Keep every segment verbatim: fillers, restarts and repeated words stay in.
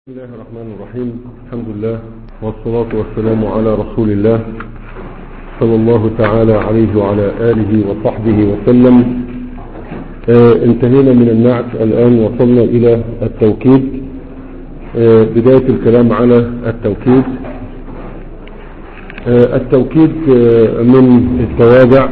بسم الله الرحمن الرحيم. الحمد لله والصلاة والسلام على رسول الله صلى الله تعالى عليه وعلى آله وصحبه وسلم. آه انتهينا من النعت، الآن وصلنا إلى التوكيد. آه بداية الكلام على التوكيد. آه التوكيد آه من التوابع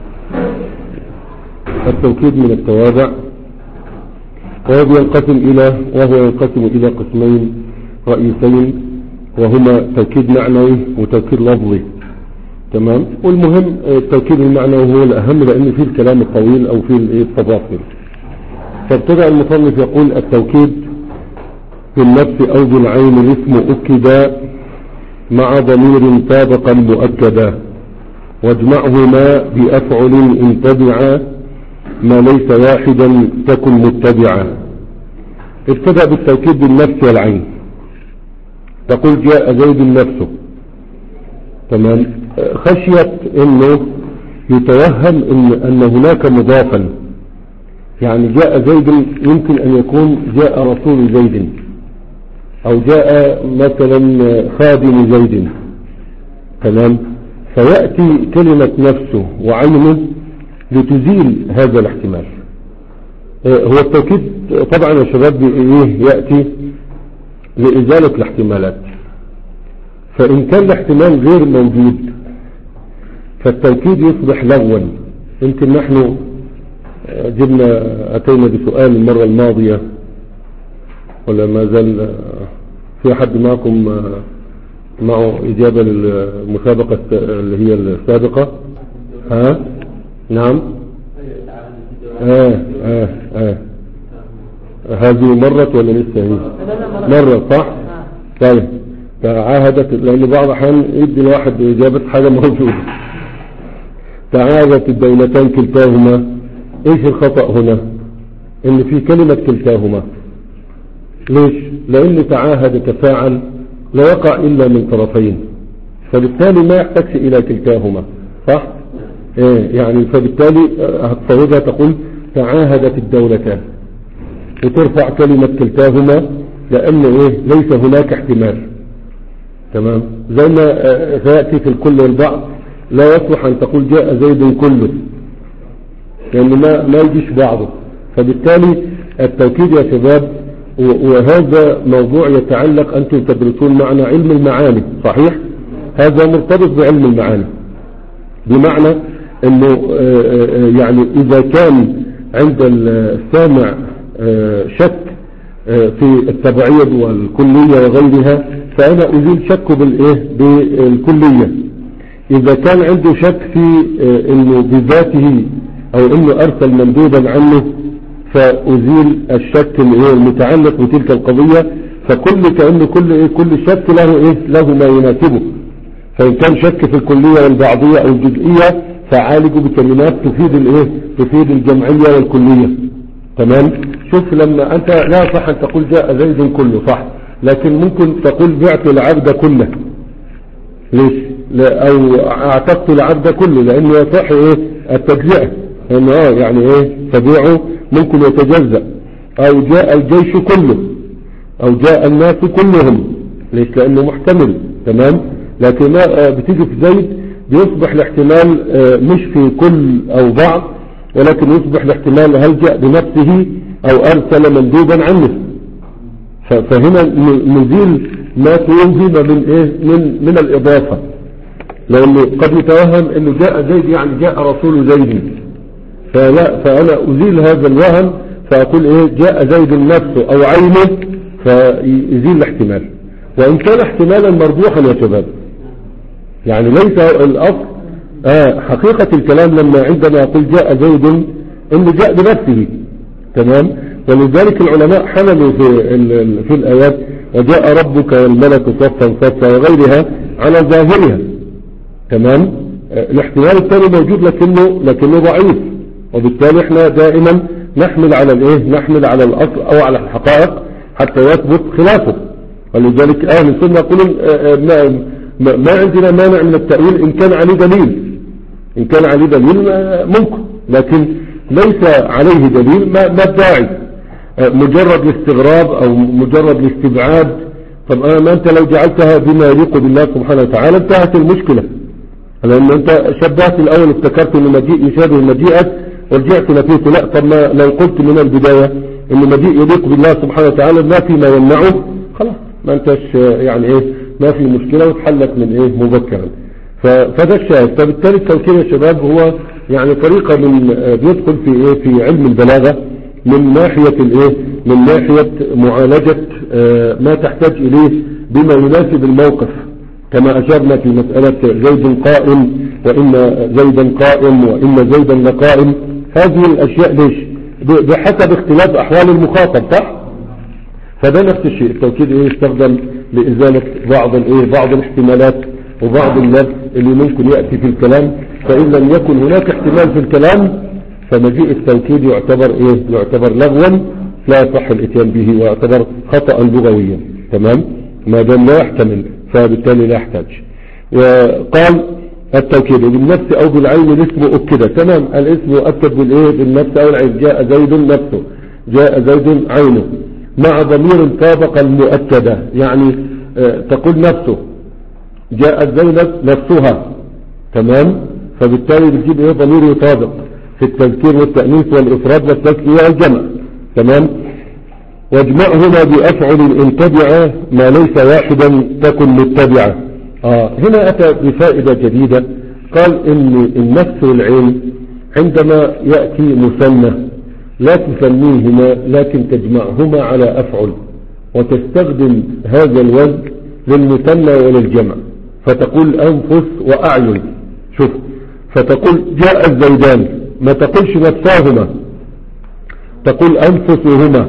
التوكيد من التوابع وهو ينقسم إلى وهو ينقسم إلى قسمين رئيسين، وهما توكيد معنوي وتوكيد لفظي. تمام. والمهم التوكيد المعنوي هو الأهم، لأن فيه الكلام الطويل أو فيه التفاصيل. فابتدأ المصنف يقول: التوكيد بالنفس أو بالعين الاسم أكدا مع ضمير سابقا مؤكدا، واجمعهما بأفعل إن تبعا ما ليس واحدا تكن متبعا. ابتدأ بالتوكيد بالنفس والعين. تقول جاء زيد نفسه. تمام. خشية انه يتوهم ان, أن هناك مضافا، يعني جاء زيد يمكن ان يكون جاء رسول زيد او جاء مثلا خادم زيد. تمام. فيأتي كلمة نفسه وعينه لتزيل هذا الاحتمال. هو التوكيد طبعا يا شباب يأتي لإزالة الاحتمالات، فإن كان الاحتمال غير موجود فالتوكيد يصبح لغوا. يمكن نحن جبنا أتينا بسؤال المرة الماضية، ولا ما زال في أحد معكم معه إجابة للمسابقة اللي هي السابقة؟ ها؟ نعم. آه آه آه هذه مرت ولا لسه هي؟ مرت صح؟ طيب. تعاهدت، لأن بعض الأحيان يدي الواحد إجابة حاجة موجودة. تعاهدت الدولتان كلتاهما. إيش الخطأ هنا؟ إن في كلمة كلتاهما. ليش؟ لأن تعاهد تفاعل لا يقع إلا من طرفين، فبالتالي ما يحتاج إلى كلتاهما. صح؟ إيه يعني فبالتالي هتصوجها تقول تعاهدت الدولتان، وترفع كلمة كلتاهما لأنه إيه ليس هناك احتمال. تمام. زي ما سيأتي في الكل والبعض، لا يصلح أن تقول جاء زيد كله، لأنه ما, ما يجيش بعضه. فبالتالي التوكيد يا شباب، وهذا موضوع يتعلق، أنتم تدرسون معنا علم المعاني صحيح؟ هذا مرتبط بعلم المعاني، بمعنى انه يعني اذا كان عند السامع شك في التبعيض والكلية وغيرها، فانا ازيل شكه بالايه بالكلية. اذا كان عنده شك في انه بذاته او انه ارسل مندوبا عنه، فازيل الشك المتعلق بتلك القضية. فكل كأنه كل ايه كل شك له ايه له ما يناسبه. فإن كان شك في الكلية والبعضية أو الجزئية، فعالجوا بكلمات تفيد الايه تفيد الجمعية والكلية. تمام. شوف لما أنت لا صح أن تقول جاء زيد كله، صح، لكن ممكن تقول بعت العبد كله. ليش؟ أو اعتقت العبد كله، لأنه يصح ايه التجزئة، لأنه اه يعني ايه تبيعه ممكن يتجزأ. أو جاء الجيش كله، أو جاء الناس كلهم. ليش؟ لأنه محتمل. تمام. لكن ما بتيجي في زيد بيصبح الاحتمال مش في كل او بعض، ولكن يصبح الاحتمال هل جاء بنفسه او ارسل مندوبا عنه. فهنا نزيل ما توهم من ايه من من الاضافة، لانه قد يتوهم انه جاء زيد يعني جاء رسول زيد، فلا فانا ازيل هذا الوهم فاقول ايه جاء زيد نفسه او عينه، فيزيل الاحتمال. وان كان احتمالا مرجوحا يا شباب، يعني ليس الأصل آه حقيقة الكلام لما عندما يقول جاء زيد انه جاء بنفسه. تمام. ولذلك العلماء حملوا في, في الآيات وجاء ربك والملك صفا صفا وغيرها على ظاهرها. تمام. آه الاحتمال الثاني موجود لكنه لكنه ضعيف، وبالتالي احنا دائما نحمل على الايه نحمل على الأصل او على الحقائق حتى يثبت خلافه. ولذلك اهل السنة يقولون آه آه ما عندنا مانع من التأويل إن كان عليه دليل. إن كان عليه دليل ممكن، لكن ليس عليه دليل ما الداعي. مجرد الاستغراب او مجرد الاستبعاد. طب انا ما انت لو جعلتها بما يليق بالله سبحانه وتعالى انتهت المشكلة، لان انت شبهت الاول افتكرت ان مجيء يشابه مجيئك ورجعت نفيت. لا، طب ما لو قلت من البداية ان مجيء يليق بالله سبحانه وتعالى ما في ما يمنعه، خلاص ما انتش يعني ايه، ما في مشكلة وتحلت من ايه مبكرا. فده الشاهد. فبالتالي التوكيد يا شباب هو يعني طريقة من بيدخل في ايه في علم البلاغة من ناحية الايه من ناحية معالجة ما تحتاج اليه بما يناسب الموقف، كما اشرنا في مسألة زيد قائم وان زيدا قائم وان زيدا لقائم. هذه الاشياء ليش؟ بحسب اختلاف احوال المخاطب، صح؟ فده نفس الشيء. التوكيد ايه يستخدم لازالة بعض الايه بعض الاحتمالات وبعض اللبس اللي ممكن يأتي في الكلام. فإن لم يكن هناك احتمال في الكلام فمجيء التوكيد يعتبر ايه يعتبر لغوا لا يصح الاتيان به ويعتبر خطأ لغويا. تمام، ما دام لا يحتمل فبالتالي لا يحتاج. وقال التوكيد بالنفس او بالعين الاسم اكد. تمام، الاسم يؤكد بالايه بالنفس او العين. جاء زيد نفسه، جاء زيد عينه، مع ضمير طابق المؤكدة، يعني اه تقول نفسه، جاءت زينب نفسها. تمام، فبالتالي بتجيب ايه ضمير يطابق في التذكير والتأنيث والإفراد والتسكية والجمع. تمام، واجمعهما بأفعل إن تبع ما ليس واحدا تكن متبعة. آه هنا أتى بفائدة جديدة. قال إن النفس والعين عندما يأتي مثنى لا تسميهما لكن تجمعهما على أفعل، وتستخدم هذا الوزن للمثنى وللجمع، فتقول أنفس وأعين. شوف، فتقول جاء الزيدان، ما تقولش نفساهما، تقول أنفسهما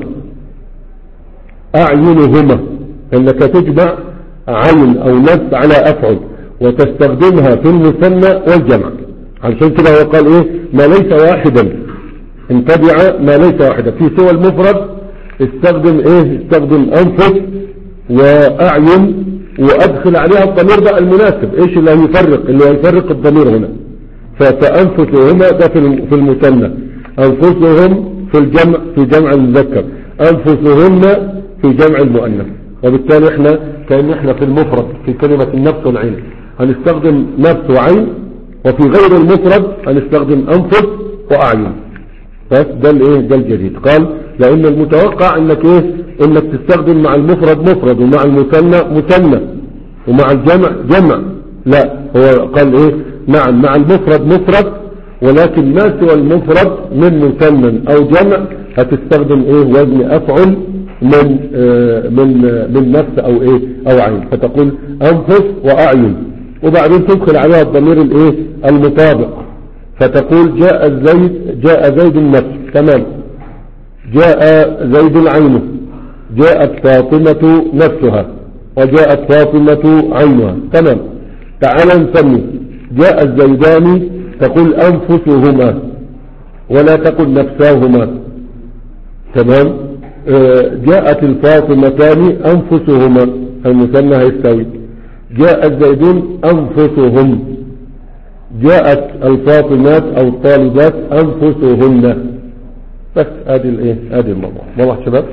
أعينهما، أنك تجمع عين أو نفس على أفعل وتستخدمها في المثنى والجمع. عشان كده هو قال إيه ما ليس واحدا، انتبع ما ليس واحدا. في سوى المفرد استخدم إيه استخدم أنفس وأعين وأدخل عليها الضمير بقى المناسب. إيش اللي هيفرق اللي هيفرق الضمير هنا؟ فأنفسهما ده في المثنى، أنفسهم في الجمع في جمع المذكر، أنفسهن في جمع المؤنث. وبالتالي احنا كأن احنا في المفرد في كلمة النفس والعين هنستخدم نفس وعين، وفي غير المفرد هنستخدم أنفس وأعين. بس ده الايه ده الجديد. قال لأن المتوقع انك ايه انك تستخدم مع المفرد مفرد ومع المثنى مثنى ومع الجمع جمع. لا، هو قال ايه نعم مع المفرد مفرد، ولكن ما سوى المفرد من مثنى او جمع هتستخدم ايه وزن افعل من آه من آه من نفس او ايه او عين. فتقول انفس واعين، وبعدين تدخل عليها الضمير الايه المطابق، فتقول جاء زيد جاء زيد النفس. تمام، جاء زيد عينه، جاءت فاطمة نفسها، وجاءت فاطمة عينها. تمام، تعال نسمي جاء الزيدان تقول أنفسهما ولا تقول نفساهما. تمام، آه جاءت الفاطمتان أنفسهما، المثنى هيستوي. جاء الزيدون أنفسهم، جاءت الفاطمات أو الطالبات أنفسهن. بس هذه الايه هذه الموضوع. واضح شباب؟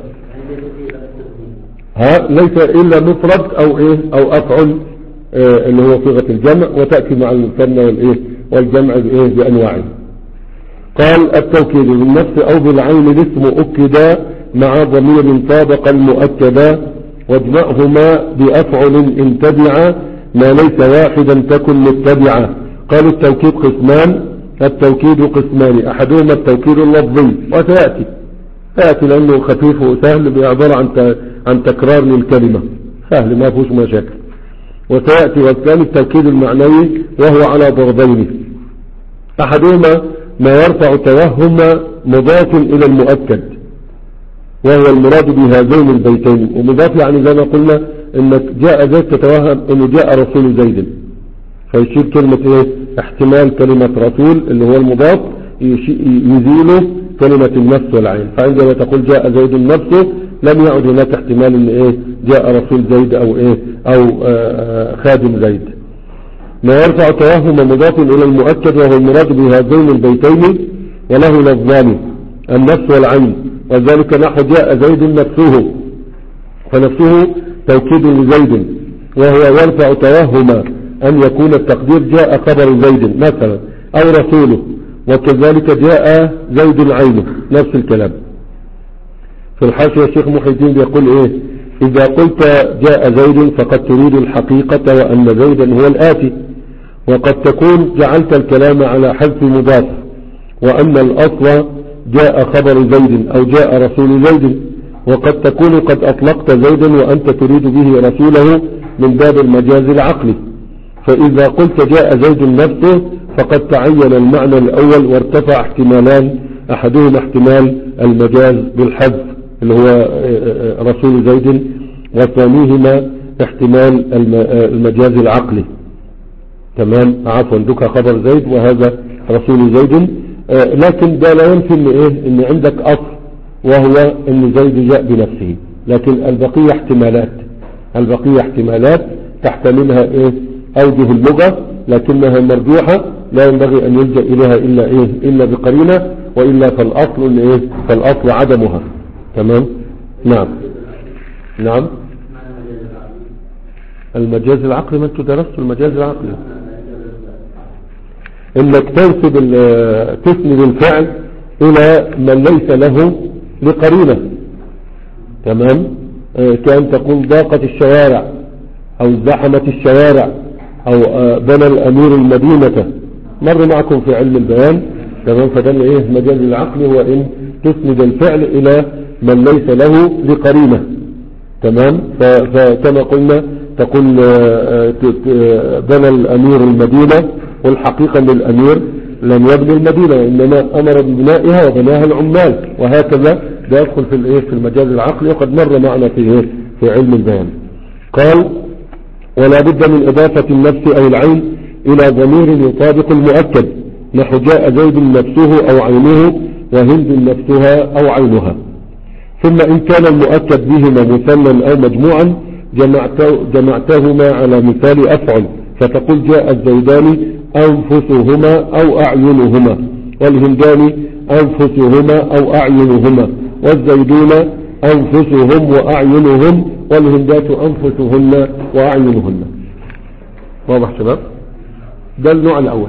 ها ليس إلا مفرد أو إيه أو أفعل آه اللي هو صيغة الجمع، وتأتي مع المثنى والإيه والجمع بإيه بأنواعه. قال التوكيد بالنفس أو بالعين الاسم أكدا مع ضمير طابق المؤكدا، واجمعهما بأفعل إن تبع ما ليس واحدا تكن متبعا. قال التوكيد قسمان، التوكيد قسمان، أحدهما التوكيد اللفظي وسيأتي سيأتي لأنه خفيف وسهل بيعبر عن عن تكرار للكلمة، سهل ما فيهوش مشاكل. وسيأتي والثاني التوكيد المعنوي وهو على ضربين. أحدهما ما يرفع توهم مضاف إلى المؤكد وهو المراد بهذين البيتين. ومضاف يعني زي ما قلنا انك جاء زيد تتوهم انه جاء رسول زيد، فيشيل كلمة ايه احتمال كلمة رسول اللي هو المضاف يزيله كلمة النفس والعين. فعندما تقول جاء زيد نفسه لم يعد هناك احتمال ان ايه جاء رسول زيد او ايه او آآ خادم زيد. ما يرفع توهم مضاف الى المؤكد وهو المراد بهذين البيتين وله لفظان. النفس والعين، وذلك نحو جاء زيد نفسه، فنفسه توكيد لزيد، وهو يرفع توهم أن يكون التقدير جاء خبر زيد مثلا أو رسوله، وكذلك جاء زيد عينه، نفس الكلام. في الحاشية الشيخ محي الدين بيقول إيه: إذا قلت جاء زيد فقد تريد الحقيقة وأن زيدا هو الآتي، وقد تكون جعلت الكلام على حذف مضاف، وأن الأصل جاء خبر زيد أو جاء رسول زيد، وقد تكون قد أطلقت زيدا وأنت تريد به رسوله من باب المجاز العقلي. فإذا قلت جاء زيد نفسه فقد تعين المعنى الأول وارتفع احتمالان، أحدهما احتمال المجاز بالحذف اللي هو رسول زيد، وثانيهما احتمال المجاز العقلي. تمام، عفوا ذكر خبر زيد وهذا رسول زيد، لكن ده لا ينفي ان ايه ان عندك اصل وهو ان زيد جاء بنفسه، لكن البقية احتمالات، البقية احتمالات تحتملها ايه اوجه اللغة، لكنها مرجوحة لا ينبغي ان يلجأ اليها الا ايه الا بقرينة، والا فالاصل ايه فالاصل عدمها. تمام. نعم نعم المجاز العقلي، ما انتوا درستوا المجاز العقلي، انك تنسب تسند الفعل الى من ليس له لقرينة. تمام، اه كأن تقول ضاقت الشوارع او زحمت الشوارع او اه بنى الامير المدينة، مر معكم في علم البيان. تمام، فده ايه المجاز العقلي، هو ان تسند الفعل الى من ليس له لقرينة. تمام، فكما قلنا تقول اه بنى الامير المدينة، والحقيقة ان الامير لم يبني المدينة وانما امر ببنائها وبناها العمال، وهكذا ده يدخل في الايه في المجاز العقلي، وقد مر معنا في ايه في علم البيان. قال: ولا بد من اضافة النفس او العين الى ضمير يطابق المؤكد، نحو جاء زيد نفسه او عينه، وهند نفسها او عينها. ثم ان كان المؤكد بهما مثنى او مجموعا جمعته جمعتهما على مثال افعل، فتقول جاء الزيدان أنفسهما أو أعينهما، والهندان أنفسهما أو أعينهما، والزيدون أنفسهم وأعينهم، والهندات أنفسهن وأعينهن. واضح شباب؟ ده النوع الأول.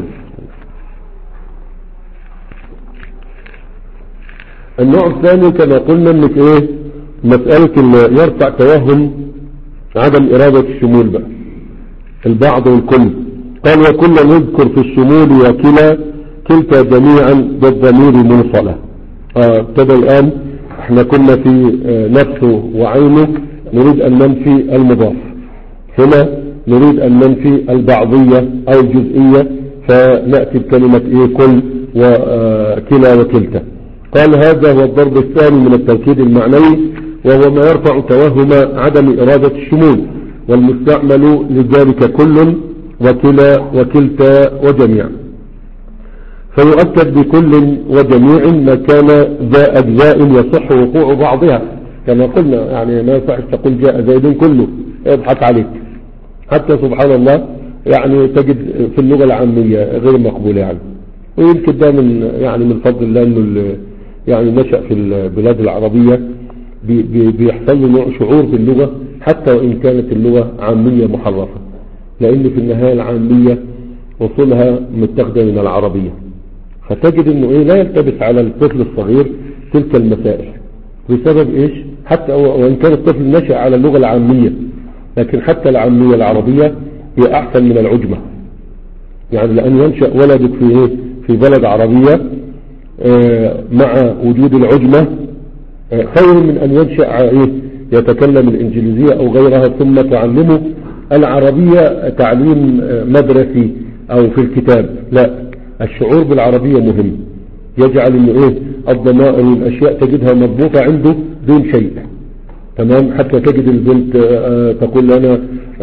النوع الثاني كما قلنا انك ايه مسألة يرفع توهم عدم إرادة الشمول بقى، البعض والكل. قال: وكنا نذكر في الشمول وكلا كلتا جميعا بالضمير منصلة. ابتدى الآن احنا كنا في اه نفسه وعينه نريد أن ننفي المضاف، هنا نريد أن ننفي البعضية أو الجزئية، فنأتي بكلمة ايه كل وكلا وكلتا. قال: هذا هو الضرب الثاني من التوكيد المعنوي، وهو ما يرفع توهم عدم إرادة الشمول، والمستعمل لذلك كل وكلا وكلتا وجميع. فيؤكد بكل وجميع ما كان ذا أجزاء يصح وقوع بعضها، كما قلنا يعني ما يصح تقول جاء زيد كله، يضحك عليك. حتى سبحان الله يعني تجد في اللغة العامية غير مقبولة يعني، ويمكن ده من يعني من فضل الله انه يعني نشأ في البلاد العربية بيحصل له شعور باللغة حتى وإن كانت اللغة عامية محرفة، لأن في النهاية العامية وصولها متاخدة من العربية، فتجد انه ايه لا يلتبس على الطفل الصغير تلك المسائل. بسبب ايش؟ حتى وإن كان الطفل نشأ على اللغة العامية، لكن حتى العامية العربية هي أحسن من العجمة، يعني لأن ينشأ ولدك في ايه في بلد عربية اه مع وجود العجمة اه خير من أن ينشأ ايه يتكلم الإنجليزية أو غيرها ثم تعلمه العربية تعليم مدرسي أو في الكتاب. لا، الشعور بالعربية مهم، يجعل إنه إيه الضمائر والأشياء تجدها مضبوطة عنده دون شيء. تمام، حتى تجد البنت تقول لنا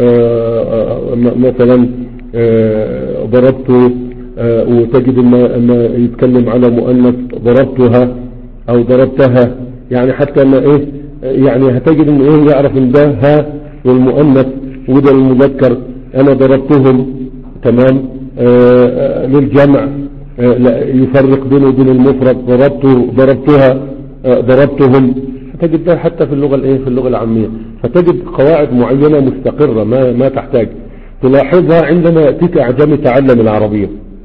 مثلا ضربته، وتجد ما يتكلم على مؤنث ضربتها أو ضربتها، يعني حتى ما إيه يعني هتجد إنه إيه يعرف إن ده ها والمؤنث وده المذكر، أنا ضربتهم. تمام، آه للجمع يفرق بينه وبين المفرد، ضربته ضربتها ضربتهم. فتجد ده حتى في اللغة الايه في اللغة العامية، فتجد قواعد معينة مستقرة ما ما تحتاج تلاحظها عندما يأتيك أعجمي تعلم العربية،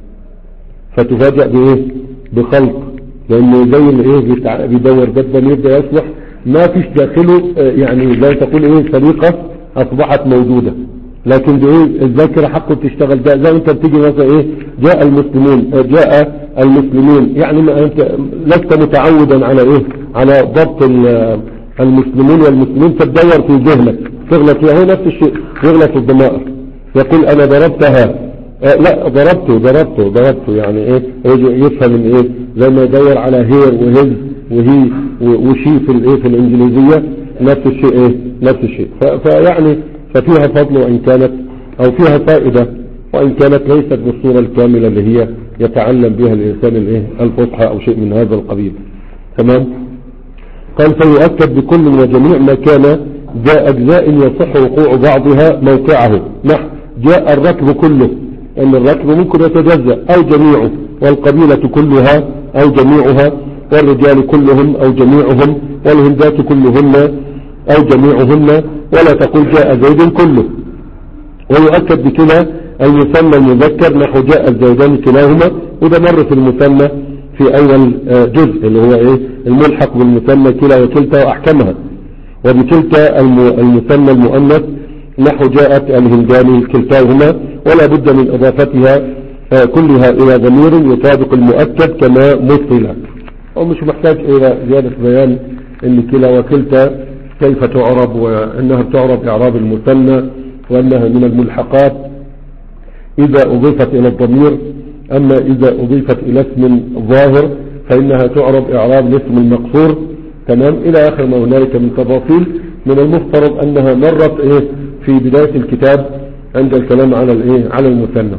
فتفاجأ بايه بخلق، لأنه زي الايه بيدور بدل يبدأ يصلح ما فيش داخله يعني زي تقول ايه سليقة أصبحت موجودة، لكن بايه الذاكرة حقه تشتغل. ده زي انت بتيجي مثلا ايه جاء المسلمون جاء المسلمين، يعني ما انت لست متعودا على ايه على ضبط المسلمون والمسلمين، تدور في ذهنك تغلط فيها. هو نفس الشيء يغلط في الضمائر، يقول انا ضربتها آه لا ضربته ضربته ضربته يعني ايه يفهم من ايه زي ما يدور على هير وهز وهي وشي في الايه في الانجليزية نفس الشيء ايه نفس الشيء. فيعني ففيها فضل وان كانت او فيها فائدة وان كانت ليست بالصورة الكاملة اللي هي يتعلم بها الانسان الايه الفصحى او شيء من هذا القبيل. تمام. قال فيؤكد بكل وجميع ما كان ذا اجزاء يصح وقوع بعضها موقعه. نحو جاء الركب كله، ان الركب ممكن يتجزأ او جميعه، والقبيلة كلها او جميعها، والرجال كلهم او جميعهم، والهندات كلهن او جميعهن، ولا تقول جاء زيد كله. ويؤكد بكده المثنى المذكر نحو جاء الزيدان كلاهما، وده مر في المثنى في اول جزء اللي هو ايه الملحق بالمثنى كلا وكلتا واحكمها. وبكلتا المثنى المؤنث نحو جاءت الهندان كلتاهما، ولا بد من اضافتها كلها الى ضمير يطابق المؤكد كما مثل. ومش محتاج الى زيادة بيان ان كلا وكلتا كيف تعرب، وانها تعرب اعراب المثنى، وانها من الملحقات اذا اضيفت الى الضمير. اما اذا اضيفت الى اسم ظاهر فانها تعرب اعراب الاسم المقصور. تمام الى اخر ما هنالك من تفاصيل. من المفترض انها مرت ايه في بداية الكتاب عند الكلام على الايه على المثنى.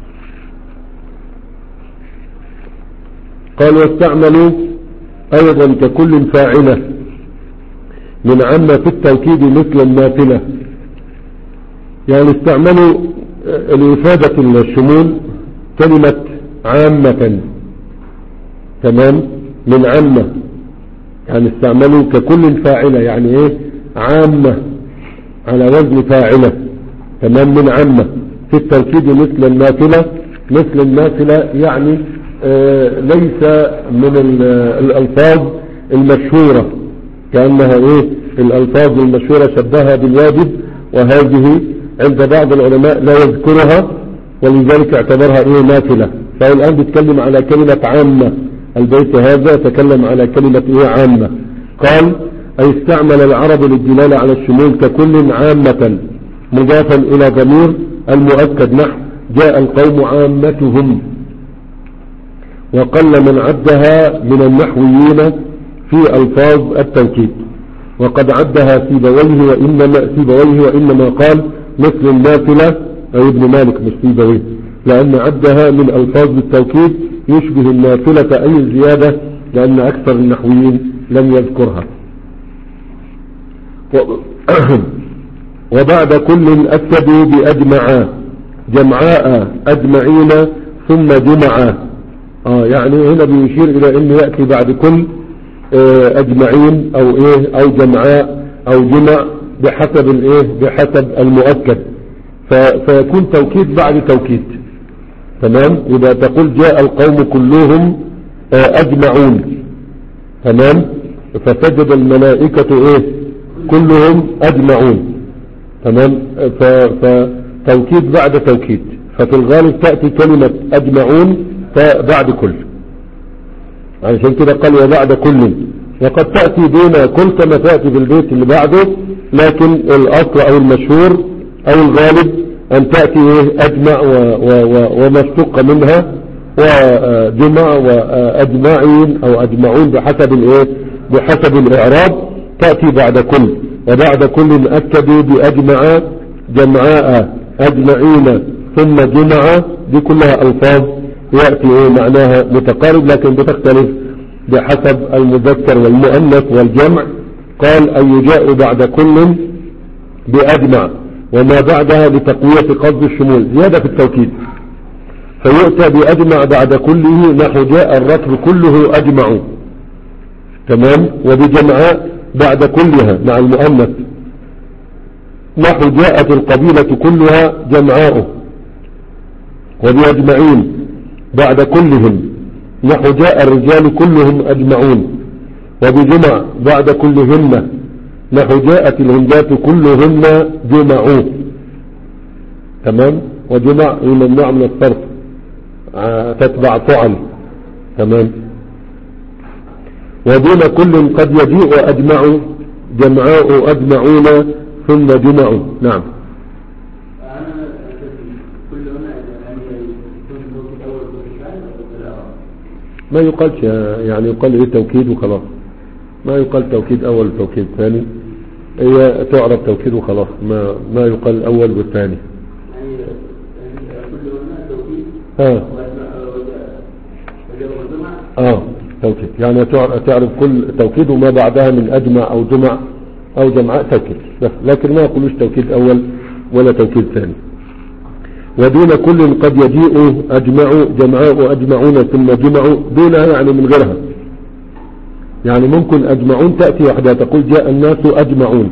قال واستعملوا ايضا ككل فاعلة من عم في التوكيد مثل النافلة. يعني استعملوا لإفادة الشمول كلمة عامة. تمام من عامة يعني استعملوا ككل فاعلة يعني ايه عامة على وزن فاعلة. تمام من عامة في التوكيد مثل النافلة. مثل النافلة يعني آه ليس من الألفاظ المشهورة، كأنها ايه الألفاظ المشهورة شبهها بالواجب، وهذه عند بعض العلماء لا يذكرها ولذلك اعتبرها ايه نافلة. فهو الآن بيتكلم على كلمة عامة. البيت هذا تكلم على كلمة ايه عامة. قال اي استعمل العرب للدلالة على الشمول ككل عامة مضافا الى ضمير المؤكد نحو جاء القوم عامتهم. وقل من عدها من النحويين في الفاظ التوكيد، وقد عدها سيبويه وانما سيبويه وانما قال مثل النافلة اي ابن مالك مش سيبويه، لان عدها من الفاظ التوكيد يشبه النافلة اي زيادة، لان اكثر النحويين لم يذكرها. وبعد كل اكدوا باجمعا جمعاء اجمعين ثم جمعا. اه يعني هنا بيشير الى انه يأتي بعد كل اه اجمعين او ايه او جمعاء او جمع بحسب الايه بحسب المؤكد، فيكون توكيد بعد توكيد. تمام يبقى تقول جاء القوم كلهم اه اجمعون. تمام فسجد الملائكة ايه كلهم اجمعون. تمام فتوكيد بعد توكيد. ففي الغالب تأتي كلمة اجمعون بعد كل، علشان كده قال وبعد كل. وقد تأتي دون كل كما تأتي في البيت اللي بعده، لكن الاصل او المشهور او الغالب ان تأتي ايه اجمع وما اشتق منها، وجمع واجمعين او اجمعون بحسب الايه بحسب الاعراب تأتي بعد كل. وبعد كل اكدوا باجمع جمعاء اجمعين ثم جمع، دي كلها الفاظ يأتي ايه معناها متقارب لكن بتختلف بحسب المذكر والمؤنث والجمع. قال أن يجاء بعد كل بأجمع وما بعدها لتقوية قصد الشمول، زيادة في التوكيد. فيؤتى بأجمع بعد كله نحو جاء الركب كله أجمع. تمام. وبجمعاء بعد كلها مع المؤنث نحو جاءت القبيلة كلها جمعاء. وبأجمعين بعد كلهم نحو جاء الرجال كلهم أجمعون. وبجمع بعد كلهن نحو جاءت الهندات كلهن جمعوا. تمام. وجمع يمنع من الصرف تتبع فعل. تمام. ودون كل قد يجيء أجمع جمعاء أجمعون ثم جمعوا. نعم. ما يقال يعني يقال ايه توكيد وخلاص، ما يقال توكيد اول وتوكيد ثاني، هي تعرف توكيد وخلاص، ما ما يقال الاول والثاني. ها اه توكيد يعني تعرف كل توكيد وما بعدها من اجمع او جمع او جمعاء توكيد بس، لكن ما يقولوش توكيد اول ولا توكيد ثاني. ودون كل قد يجيء أجمعوا جمعاء أجمعون ثم جمعوا دونها يعني من غيرها. يعني ممكن أجمعون تأتي وحدها تقول جاء الناس أجمعون،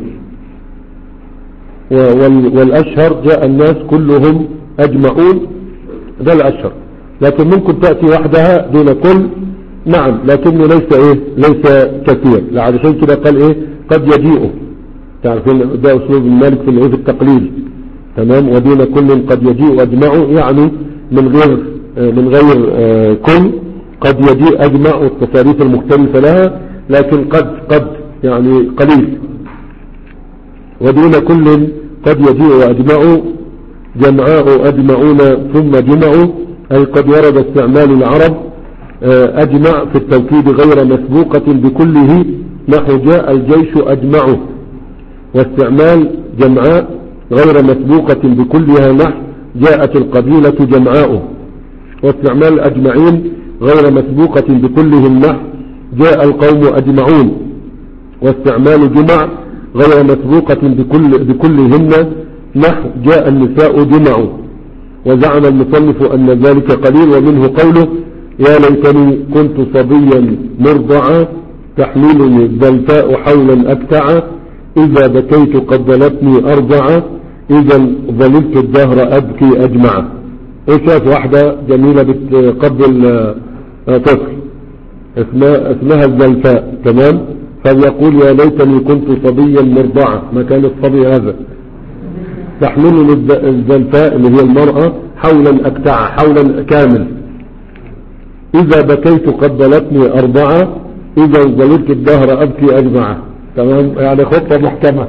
والأشهر جاء الناس كلهم أجمعون، ده الأشهر. لكن ممكن تأتي وحدها دون كل. نعم لكنه ليس إيه ليس كثير، لعشان كده قال إيه قد يجيء. تعرفين ده أسلوب المالك في الإيه في التقليل. تمام. ودون كل قد يجيء أجمعوا يعني من غير من غير آه كل. قد يجيء أجمع والتصاريف المختلفة لها، لكن قد قد يعني قليل. ودون كل قد يجيء أجمعوا جمعاء أجمعون ثم جمعوا، أي قد ورد استعمال العرب آه أجمع في التوكيد غير مسبوقة بكله نحو جاء الجيش أجمعه، واستعمال جمعاء غير مسبوقة بكلها نحو جاءت القبيلة جمعاء، واستعمال الأجمعين غير مسبوقة بكلهم نحو جاء القوم أجمعون، واستعمال جمع غير مسبوقة بكل بكلهن نحو جاء النساء جمعوا. وزعم المصنف أن ذلك قليل، ومنه قوله يا ليتني كنت صبيا مرضعا تحملني الدلفاء حولا أكتعا إذا بكيت قبلتني أرضعا إذا ظللت الدهر أبكي أجمع. وشاف واحدة جميلة بتقبل طفل اسمها, اسمها الزلفاء. تمام. فيقول يا ليتني كنت صبيا مرضعا، ما كان الصبي هذا. تحملني الزلفاء اللي هي المرأة حولا أكتعا، حولا كامل. إذا بكيت قبلتني أرضعا إذا ظللت الدهر أبكي أجمع. تمام. يعني خطة محكمة.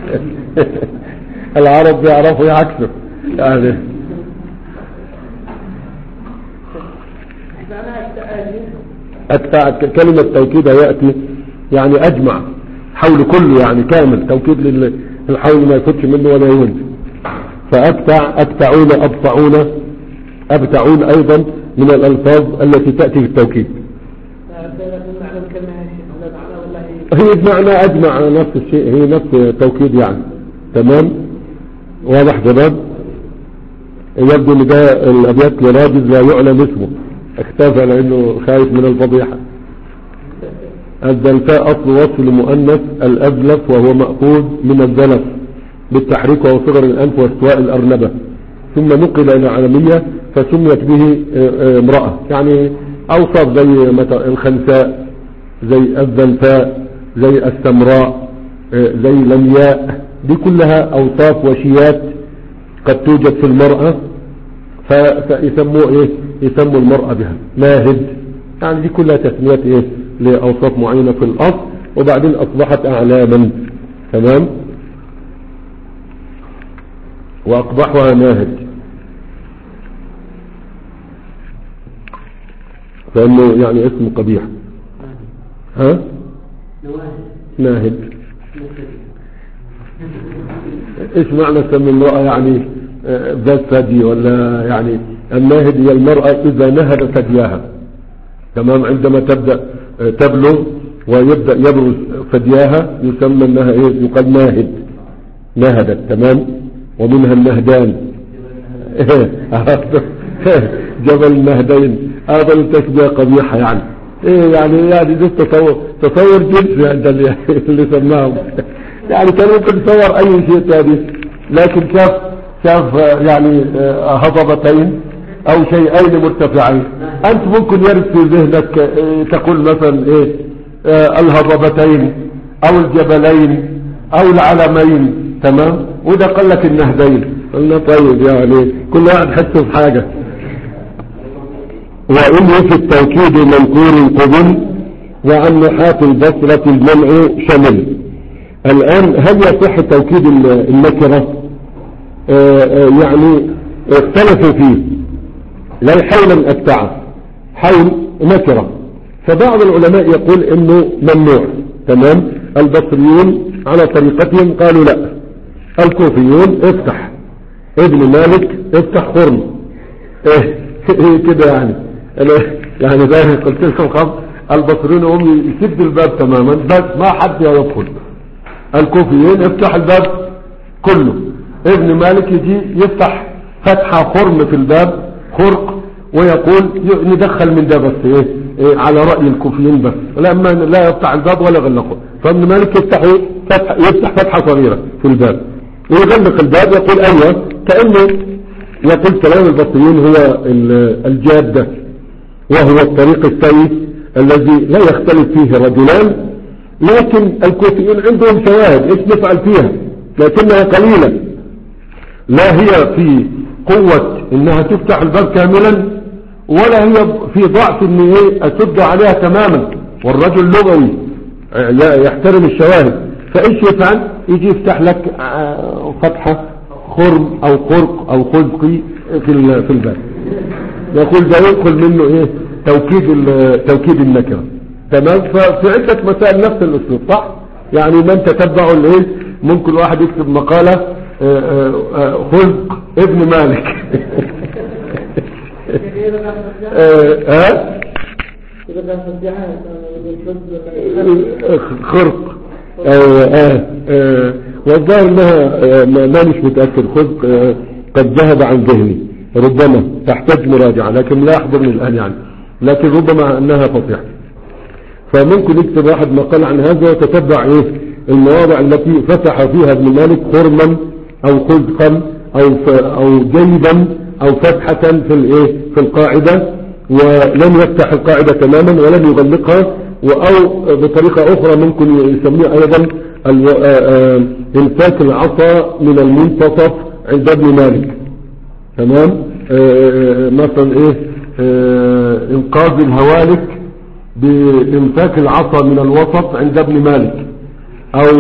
العرب بيعرفوا يعكسوا يعني. أكتع كلمة توكيد يأتي يعني أجمع حول كله، يعني كامل توكيد للحول ما يفوتش منه ولا يهون. فأكتع أكتعون أبطعون أبتعون أيضا من الألفاظ التي تأتي في التوكيد. هي بمعنى أجمع نفس الشيء، هي نفس التوكيد يعني. تمام. واضح شباب؟ يبدو ان ده الابيات لراجل لا يعلم اسمه، اختفى لانه خايف من الفضيحة. الزلفاء اصل وصف لمؤنث الازلف وهو مأخوذ من الزلف بالتحريك وهو صغر الانف واستواء الارنبة، ثم نقل الى العالمية فسميت به امرأة. يعني اوصف زي الخنساء، زي الزلفاء، زي السمراء، زي لمياء، دي كلها اوصاف وشيات قد توجد في المرأة، فيسموا ايه يسموا المرأة بها. ماهد يعني دي كلها تسميات ايه لاوصاف معينة في الاصل، وبعدين اصبحت اعلاما. تمام. واقبحها ماهد، فانه يعني اسم قبيح. ها ماهد ايش معنى سمي المرأة؟ يعني ذات ثدي، ولا يعني الناهد هي المرأة اذا نهد ثدياها. تمام. عندما تبدأ تبلغ ويبدأ يبرز ثدياها يسمى انها ايه يقال ناهد، نهدت. تمام. ومنها النهدان جبل النهدين، هذا التشبيه قبيحة يعني ايه يعني يعني ده تصور تصور جنسي عند اللي, اللي سماهم يعني كان ممكن يصور اي شيء ثاني، لكن شاف شاف يعني هضبتين او شيئين مرتفعين. انت ممكن يرد في ذهنك تقول مثلا ايه الهضبتين او الجبلين او العلمين، تمام، وده قال لك النهدين. قلنا طيب يعني كل واحد حسه في حاجة. وإن في التوكيد منكور قبل وعن نحاة البصرة المنع شمل. الآن هل يصح توكيد النكرة؟ آآ آآ يعني اختلفوا فيه. لا حولا أكتعه، حول نكرة، فبعض العلماء يقول انه ممنوع، تمام. البصريون على طريقتهم قالوا لا، الكوفيون افتح، ابن مالك افتح خرم ايه كده يعني يعني زي ما قلت لكم خمس، البصريون هم يسدوا الباب تماما بس ما حد يدخل. الكوفيين افتح الباب كله، ابن مالك يجي يفتح فتحة خرم في الباب، خرق، ويقول ندخل من ده بس ايه, إيه على رأي الكوفيين بس، لما لا يفتح الباب ولا يغلقه. فابن مالك يفتح فتح يفتح فتحة صغيرة في الباب ويغلق الباب، يقول ايوه، كأنه يقول كلام البصريين هو الجادة، وهو الطريق السوي الذي لا يختلف فيه رجلان. لكن الكوفيين عندهم شواهد ايش نفعل فيها، لكنها قليلة، لا هي في قوة انها تفتح الباب كاملا، ولا هي في ضعف ان ايه اسد عليها تماما. والرجل لغوي يحترم الشواهد، فايش يفعل؟ يجي يفتح لك فتحة خرم او خرق او خلقي في في الباب، يقول ده يدخل منه ايه توكيد توكيد النكرة، تمام. ففي عدة مسائل نفس الاسلوب، صح؟ يعني من تتبعوا الايه ممكن واحد يكتب مقالة خلق ابن مالك ها خرق والظاهر انها ما مش متأكد، خلق قد ذهب عن ذهني، ربما تحتاج مراجعة لكن لا يحضرني الان يعني، لكن ربما انها فصيحة. فممكن يكتب واحد مقال عن هذا وتتبع ايه المواضع التي فتح فيها ابن مالك خرما او خلقا او او جيبا او فتحة في الايه في القاعدة، ولم يفتح القاعدة تماما ولم يغلقها، او بطريقة اخرى ممكن يسميه ايضا امساك العصا من المنتصف عند ابن مالك، تمام. مثلا ايه انقاذ الهوالك بامساك العصا من الوسط عند ابن مالك، او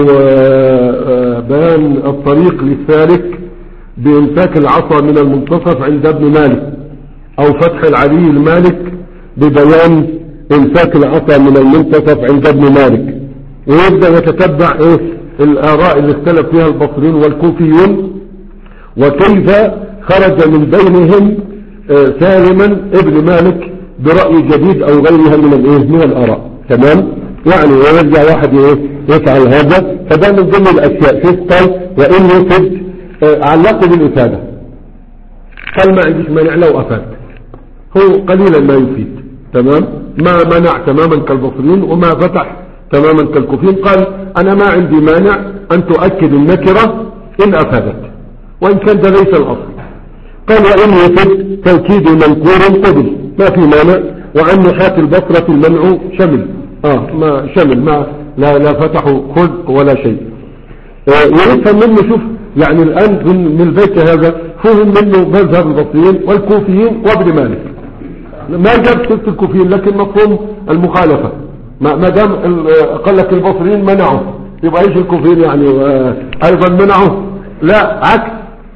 بيان الطريق للسالك بامساك العصا من المنتصف عند ابن مالك، او فتح العلي المالك ببيان امساك العصا من المنتصف عند ابن مالك. ويبدأ يتتبع ايه الاراء اللي اختلف فيها البصريون والكوفيون، وكيف خرج من بينهم سالما ابن مالك برأي جديد او غيرها من الايه من الاراء، تمام. يعني ويرجع واحد ايه يفعل هذا، فده من ضمن الاشياء. في قال وان يفد علقوا بالافاده، قال ما عنديش مانع لو افاد، هو قليلا ما يفيد، تمام. ما منع تماما كالبصريين وما فتح تماما كالكوفيين، قال انا ما عندي مانع ان تؤكد النكره ان افادت، وان كان ده ليس الاصل. قال وان يفد توكيد منكور قبل، ما في مانع. وعن نحاة البصرة المنع شمل، اه ما شمل، ما لا لا فتحوا خلق ولا شيء. آه ونفهم منه، شوف يعني الان من البيت هذا فهم منه مذهب البصريين والكوفيين وابن مالك، ما جاب سيرة الكوفيين لكن مفهوم المخالفة، ما دام قال لك البصريين منعوا يبقى ايش الكوفيين يعني آه ايضا منعوا؟ لا عكس.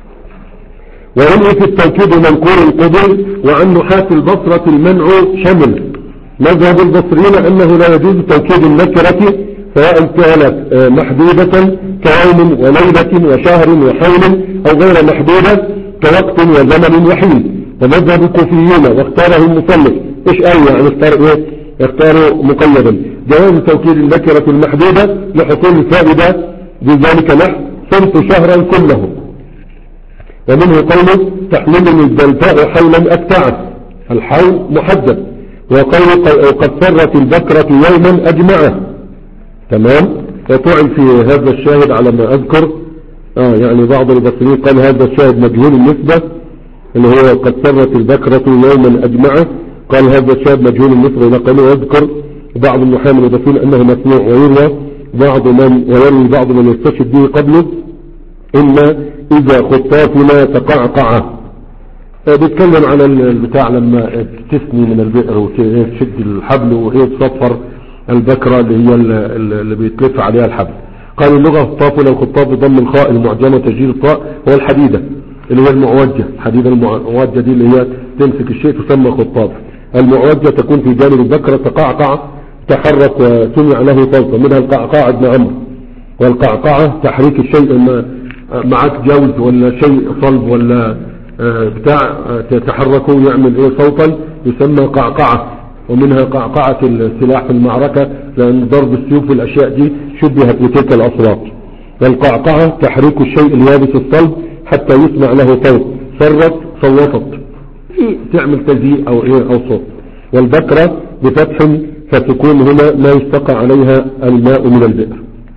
وعلي في التوكيد منكور قبل وعن نحاة البصرة المنع شمل. مذهب البصريين انه لا يجوز توكيد النكرة سواء كانت محدودة كيوم وليلة وشهر وحول او غير محدودة كوقت وزمن وحين. ومذهب الكوفيين واختاره المصنف ايش قال يعني اختار ايه اختاروا مقيدا جواز توكيد النكرة المحدودة لحصول الفائدة بذلك نحو صمت شهرا كله. ومنه قوله تحملني الدلتاء حولا أكتعت، الحول محدد. وقول قد سرت البكرة يوما أجمعه، تمام. وطعن في هذا الشاهد على ما أذكر، آه يعني بعض البصريين قال هذا الشاهد مجهول النسبة، اللي هو قد سرت البكرة يوما أجمعه، قال هذا الشاهد مجهول النسبة إلى قوله. ويذكر بعض المحامل البصريين أنه مسموع، ويروى بعض من ويروي بعض من يستشهد به قبله إن إذا خطافنا تقعقع. بيتكلم على البتاع لما تسني من البئر وتشد الحبل وهي تصفر البكرة اللي هي اللي بيتلف عليها الحبل. قال اللغة خطاف، لو خطاف بضم الخاء المعجمة وتسجيل الطاء، هو الحديدة اللي هي المعوجة. الحديدة المعوجة دي اللي هي تمسك الشيء تسمى خطاف. المعوجة تكون في جانب البكرة تقعقع تحرك وسمع له صوت، منها القعقاع ابن عمرو. والقعقعة تحريك الشيء، معك جوز ولا شيء صلب ولا بتاع تتحركه يعمل ايه صوتا يسمى قعقعة. ومنها قعقعة السلاح في المعركة، لأن ضرب السيوف في الأشياء دي شبهت بتلك الأصوات. والقعقعة تحريك الشيء اليابس الصلب حتى يسمع له صوت، فرت صوتت تعمل تزيء أو ايه أو صوت. والبكرة بفتح فتكون هنا ما يستقى عليها الماء من البئر.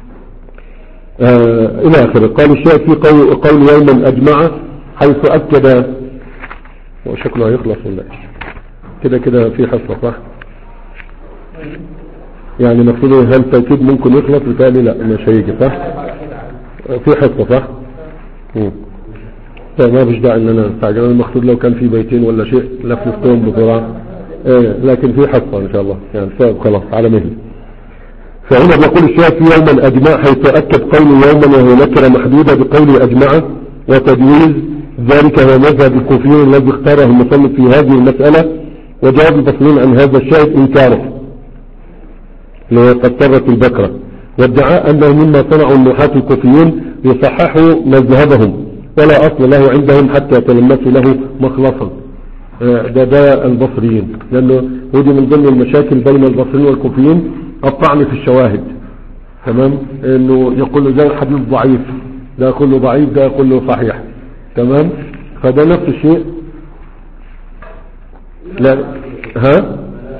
آه إلى آخره. قال الشيخ في قول, قول يوما أجمع، حيث أكد، وشكله هيخلص ولا إيش كده كده في حصة صح؟ يعني نقول هل تأكيد ممكن يخلص؟ بالتالي لا مش هيجي صح؟ في حصة صح؟ طيب ما فيش داعي ان انا استعجل. المقصود لو كان في بيتين ولا شيء لففتهم بسرعة، ايه لكن في حصة ان شاء الله يعني سبب خلاص على مهل. فهنا بيقول الشيخ في يوما أجمع، حيث أكد قول يوما وهو نكرة محدودة بقول أجمع، وتجويز ذلك هو مذهب الكوفيين الذي اختاره المصنف في هذه المسألة. وجواب البصريين عن هذا الشاهد إنكاره لقد سرت البكرة، وادعاء أنه مما صنعوا النحاة الكوفيين يصححوا مذهبهم ولا أصل له عندهم حتى يتلمسوا له مخلصا. ده ده البصريين، لأنه ودي من ضمن المشاكل بين البصريين والكوفيين الطعن في الشواهد، تمام. انه يقول له ده حديث ضعيف، ده يقول له ضعيف، ده يقول له صحيح، تمام. فده نفس الشيء. لا ها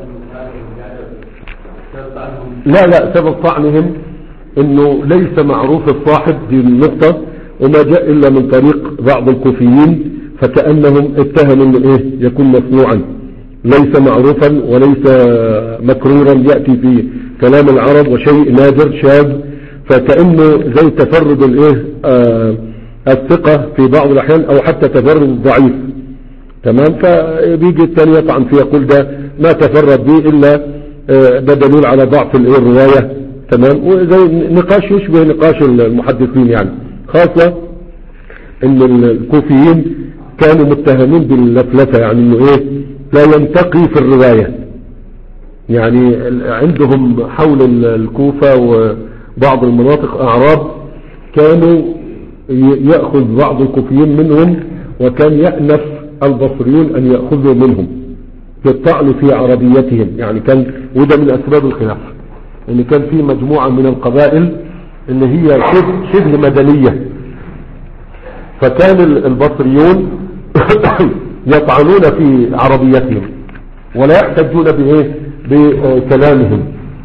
لا لا سبب طعنهم انه ليس معروف الصاحب دي النقطة، وما جاء الا من طريق بعض الكوفيين، فكأنهم اتهموا انه ايه يكون مصنوعا ليس معروفا وليس مكرورا يأتي في كلام العرب وشيء نادر شاذ، فكأنه زي تفرد الايه آه الثقة في بعض الاحيان او حتى تفرد الضعيف، تمام. فبيجي الثاني يطعن فيه يقول ده ما تفرد به الا آه ده دليل على ضعف الايه الرواية، تمام. وزي نقاش يشبه نقاش المحدثين يعني، خاصة ان الكوفيين كانوا متهمين باللفلفة، يعني انه ايه لا ينتقي في الرواية. يعني عندهم حول الكوفة وبعض المناطق أعراب كانوا يأخذ بعض الكوفيين منهم، وكان يأنف البصريون أن يأخذوا منهم بالطعن في عربيتهم. يعني كان وده من أسباب الخلاف، أن كان في مجموعة من القبائل اللي هي شبه, شبه مدنية، فكان البصريون يطعنون في عربيتهم ولا يحتجون بايه بكلامهم.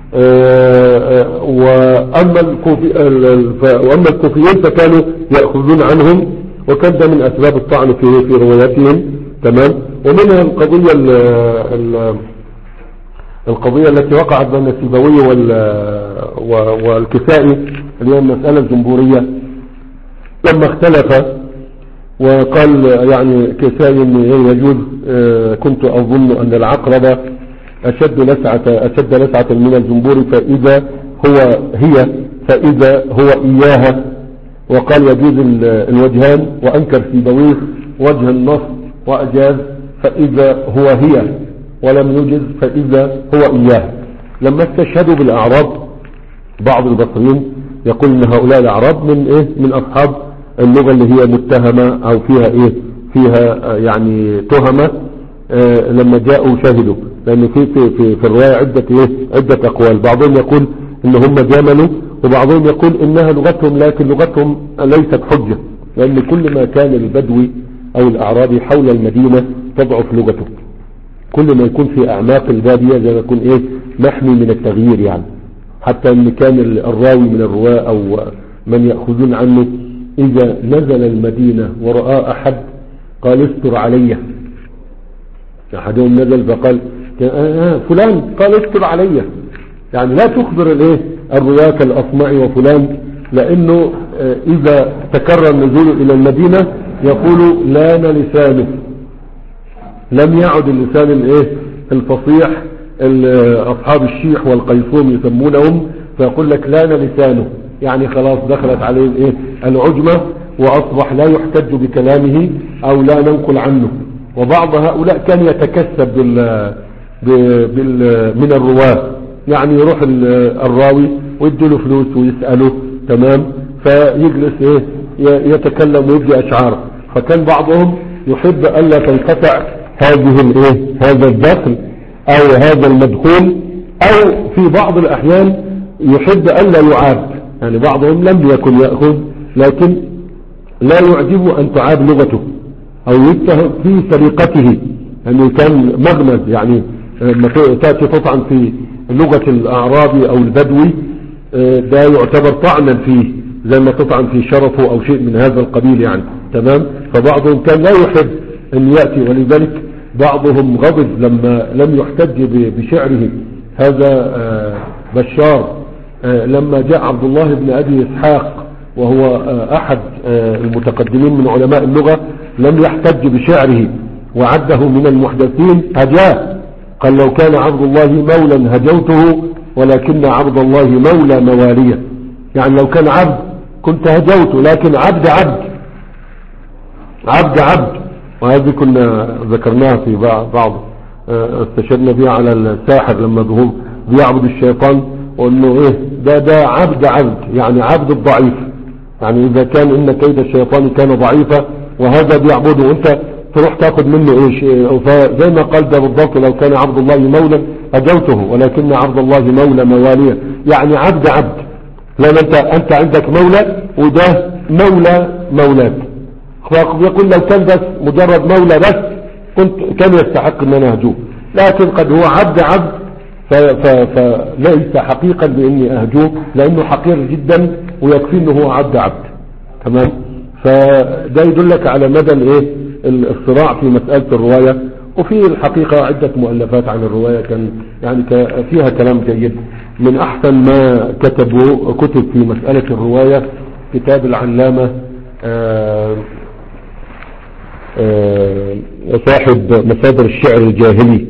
واما الكوفي واما الكوفيين فكانوا ياخذون عنهم، وكان ده من اسباب الطعن في في رواياتهم، تمام. ومنها القضيه ال ال القضيه التي وقعت بين السيبوي والكسائي اللي هي المساله الجمهوريه، لما اختلف وقال يعني كسائي ان يجوز، كنت اظن ان العقرب اشد لسعة اشد لسعة من الجمبور فاذا هو هي فاذا هو اياها، وقال يجوز الوجهان، وانكر سيبويه وجه النص واجاز فاذا هو هي، ولم يجز فاذا هو اياها. لما استشهدوا بالاعراب بعض البصريين يقول ان هؤلاء الاعراب من ايه من اصحاب اللغة اللي هي متهمة او فيها ايه فيها يعني تهمة. آه لما جاءوا شاهدوا، لان في في في, في الرواية عدة ايه عدة اقوال، بعضهم يقول ان هم جاملوا، وبعضهم يقول انها لغتهم، لكن لغتهم ليست حجة، لان كل ما كان البدوي او الاعرابي حول المدينة تضعف لغته، كل ما يكون في اعماق البادية زي ما يكون ايه محمي من التغيير يعني. حتى ان كان الراوي من الرواة او من يأخذون عنه اذا نزل المدينة ورأى احد قال استر علي، احدهم نزل فقال آه فلان قال استر علي، يعني لا تخبر الايه الرواة كالأصمعي وفلان، لانه آه اذا تكرر نزوله الى المدينة يقول لان لسانه، لم يعد اللسان الايه الفصيح اصحاب الشيح والقيصوم يسمونهم، فيقول لك لان لسانه، يعني خلاص دخلت عليه الايه العجمة واصبح لا يحتج بكلامه او لا ننقل عنه. وبعض هؤلاء كان يتكسب بال بال من الرواه، يعني يروح الراوي ويديله فلوس ويسأله تمام، فيجلس ايه يتكلم ويدي اشعار، فكان بعضهم يحب الا تنقطع هذه الايه هذا الدخل او هذا المدخول، او في بعض الاحيان يحب الا يعاب، يعني بعضهم لم يكن يأخذ لكن لا يعجبه ان تعاب لغته او يتهم في سرقته، انه كان مغمز، يعني لما تأتي تطعن في لغة الاعرابي او البدوي ده يعتبر طعنا فيه، زي ما تطعن في شرفه او شيء من هذا القبيل يعني تمام. فبعضهم كان لا يحب ان يأتي، ولذلك بعضهم غضب لما لم يحتج بشعره. هذا بشار لما جاء عبد الله بن ابي اسحاق وهو احد المتقدمين من علماء اللغة لم يحتج بشعره وعده من المحدثين، هجاه، قال لو كان عبد الله مولا هجوته ولكن عبد الله مولى مواليه، يعني لو كان عبد كنت هجوته، لكن عبد عبد عبد عبد. وهذه كنا ذكرناها في بعض استشهدنا بها على الساحر لما هم بيعبد الشيطان، وانه ايه ده ده عبد عبد، يعني عبد الضعيف، يعني اذا كان ان كيد الشيطان كان ضعيفا وهذا بيعبده وانت تروح تاخذ منه ايش، فزي ما قال ده بالضبط لو كان عبد الله مولا اجوته ولكن عبد الله مولى مواليه، يعني عبد عبد، لان انت انت عندك مولى وده مولى مولاك، فيقول لو كان بس مجرد مولى بس كنت كان يستحق ان انا اهجوه، لكن قد هو عبد عبد فليس حقيقا باني اهجوه، لانه حقير جدا ويكفي انه هو عبد عبد تمام. فده يدلك على مدى الايه الصراع في مسألة الرواية. وفي الحقيقة عدة مؤلفات عن الرواية كان يعني فيها كلام جيد. من احسن ما كتبوا كتب في مسألة الرواية كتاب العلامة آآ آآ صاحب مصادر الشعر الجاهلي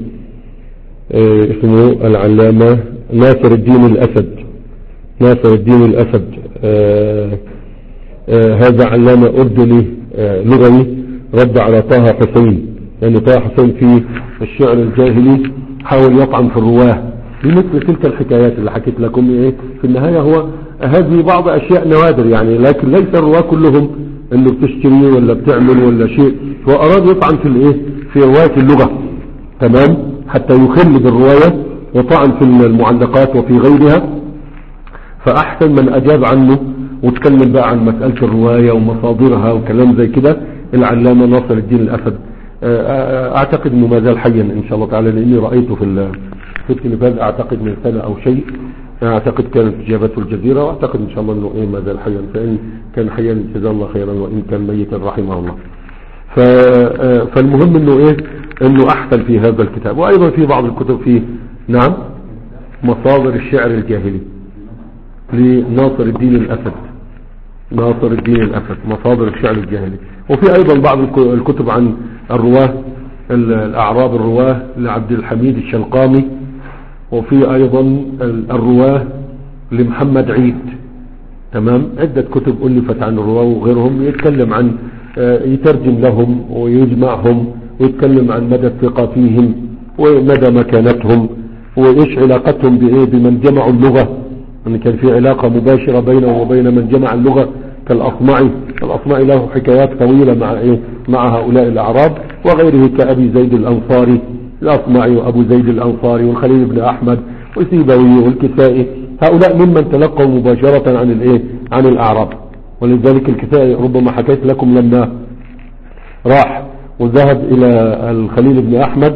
اسمه العلامة ناصر الدين الأسد، ناصر الدين الأسد آآ آآ هذا علامة أردني لغوي رد على طه حسين، لأن يعني طه حسين في الشعر الجاهلي حاول يطعن في الرواه بمثل تلك الحكايات اللي حكيت لكم ايه. في النهاية هو هذه بعض أشياء نوادر يعني، لكن ليس الرواه كلهم انه بتشتري ولا بتعمل ولا شيء، هو أراد يطعن في الايه في رواية اللغة تمام، حتى يخل بالرواية وطعن في المعلقات وفي غيرها. فأحسن من أجاب عنه وتكلم بقى عن مسألة الرواية ومصادرها وكلام زي كده العلامة ناصر الدين الأسد. أعتقد أنه ما زال حيا إن شاء الله تعالى، لأني رأيته في في التلفاز أعتقد من سنة أو شيء، أعتقد كانت إجابته الجزيرة، وأعتقد إن شاء الله أنه إيه ما زال حيا، فإن كان حيا جزاه الله خيرا وإن كان ميتا رحمه الله. فالمهم أنه إيه أنه أحسن في هذا الكتاب. وأيضا في بعض الكتب فيه نعم مصادر الشعر الجاهلي لناصر الدين الأسد، ناصر الدين الأسد مصادر الشعر الجاهلي. وفي أيضا بعض الكتب عن الرواه الأعراب الرواه لعبد الحميد الشنقامي، وفي أيضا الرواه لمحمد عيد تمام. عدة كتب ألفت عن الرواه وغيرهم، يتكلم عن يترجم لهم ويجمعهم ويتكلم عن مدى الثقة فيهم ومدى مكانتهم وإيش علاقتهم بإيه بمن جمعوا اللغة، أن كان في علاقة مباشرة بينه وبين من جمع اللغة كالأصمعي. الأصمعي له حكايات طويلة مع إيه مع هؤلاء الأعراب وغيره كأبي زيد الأنصاري، الأصمعي وأبو زيد الأنصاري والخليل بن أحمد وسيبوي والكسائي، هؤلاء ممن تلقوا مباشرة عن الإيه عن الأعراب. ولذلك الكسائي ربما حكيت لكم لما راح وذهب إلى الخليل بن أحمد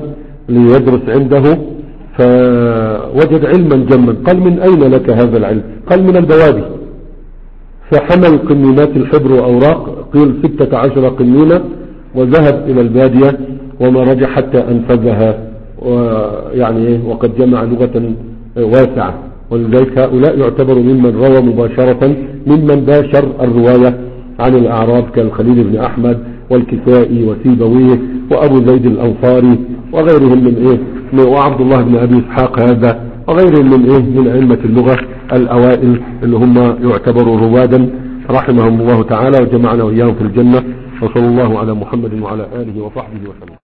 ليدرس عنده، فوجد علما جما. قال من أين لك هذا العلم؟ قال من البوادي. فحمل قنينات الحبر وأوراق، قيل ستة عشر قنينة، وذهب إلى البادية وما رجع حتى أنفذها، ويعني وقد جمع لغة واسعة. ولذلك هؤلاء يعتبر ممن روى مباشرة، ممن باشر الرواية عن الأعراب، كالخليل بن أحمد والكسائي وسيبويه وأبو زيد الأنصاري وغيرهم من إيه، وعبد الله بن أبي إسحاق هذا وغيرهم من إيه، من أئمة اللغة الأوائل اللي هم يعتبروا روادا رحمهم الله تعالى، وجمعنا وإياهم في الجنة. وصلى الله على محمد وعلى آله وصحبه وسلم.